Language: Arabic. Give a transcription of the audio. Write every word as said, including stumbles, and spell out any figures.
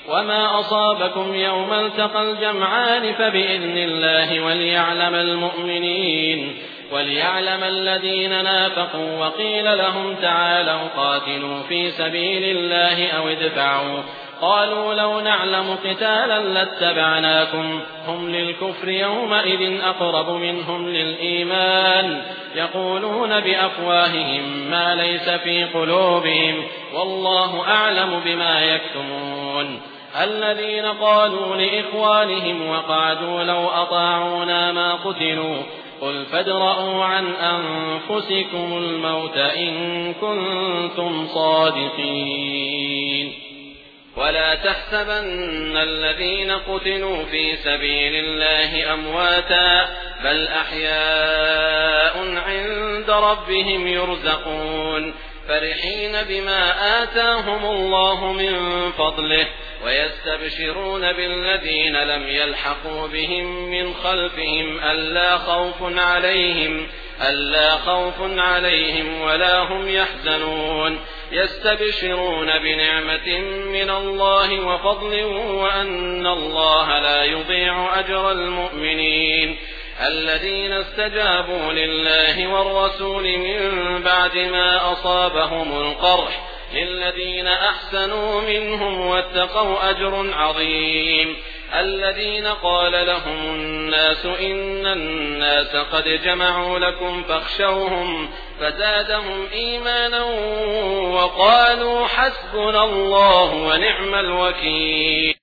وما أصابكم يوم التقى الجمعان فبإذن الله وليعلم المؤمنين وليعلم الذين نافقوا وقيل لهم تعالوا قاتلوا في سبيل الله أو ادفعوا قالوا لو نعلم قتالا لاتبعناكم هم للكفر يومئذ أقرب منهم للإيمان يقولون بأفواههم ما ليس في قلوبهم والله أعلم بما يكتمون الذين قالوا لإخوانهم وقعدوا لو أطاعونا ما قتلوا قل فادرءوا عن أنفسكم الموت إن كنتم صادقين ولا تحسبن الذين قتلوا في سبيل الله أمواتا بل أحياء عند ربهم يرزقون فرحين بما آتاهم الله من فضله ويستبشرون بالذين لم يلحقوا بهم من خلفهم ألا خوف عليهم ألا خوف عليهم ولا هم يحزنون يستبشرون بنعمة من الله وفضل وأن الله لا يضيع أجر المؤمنين الذين استجابوا لله والرسول من بعد ما أصابهم القرح للذين أحسنوا منهم واتقوا أجر عظيم الذين قال لهم الناس إن الناس قد جمعوا لكم فاخشوهم فزادهم إيمانا وقالوا حسبنا الله ونعم الوكيل.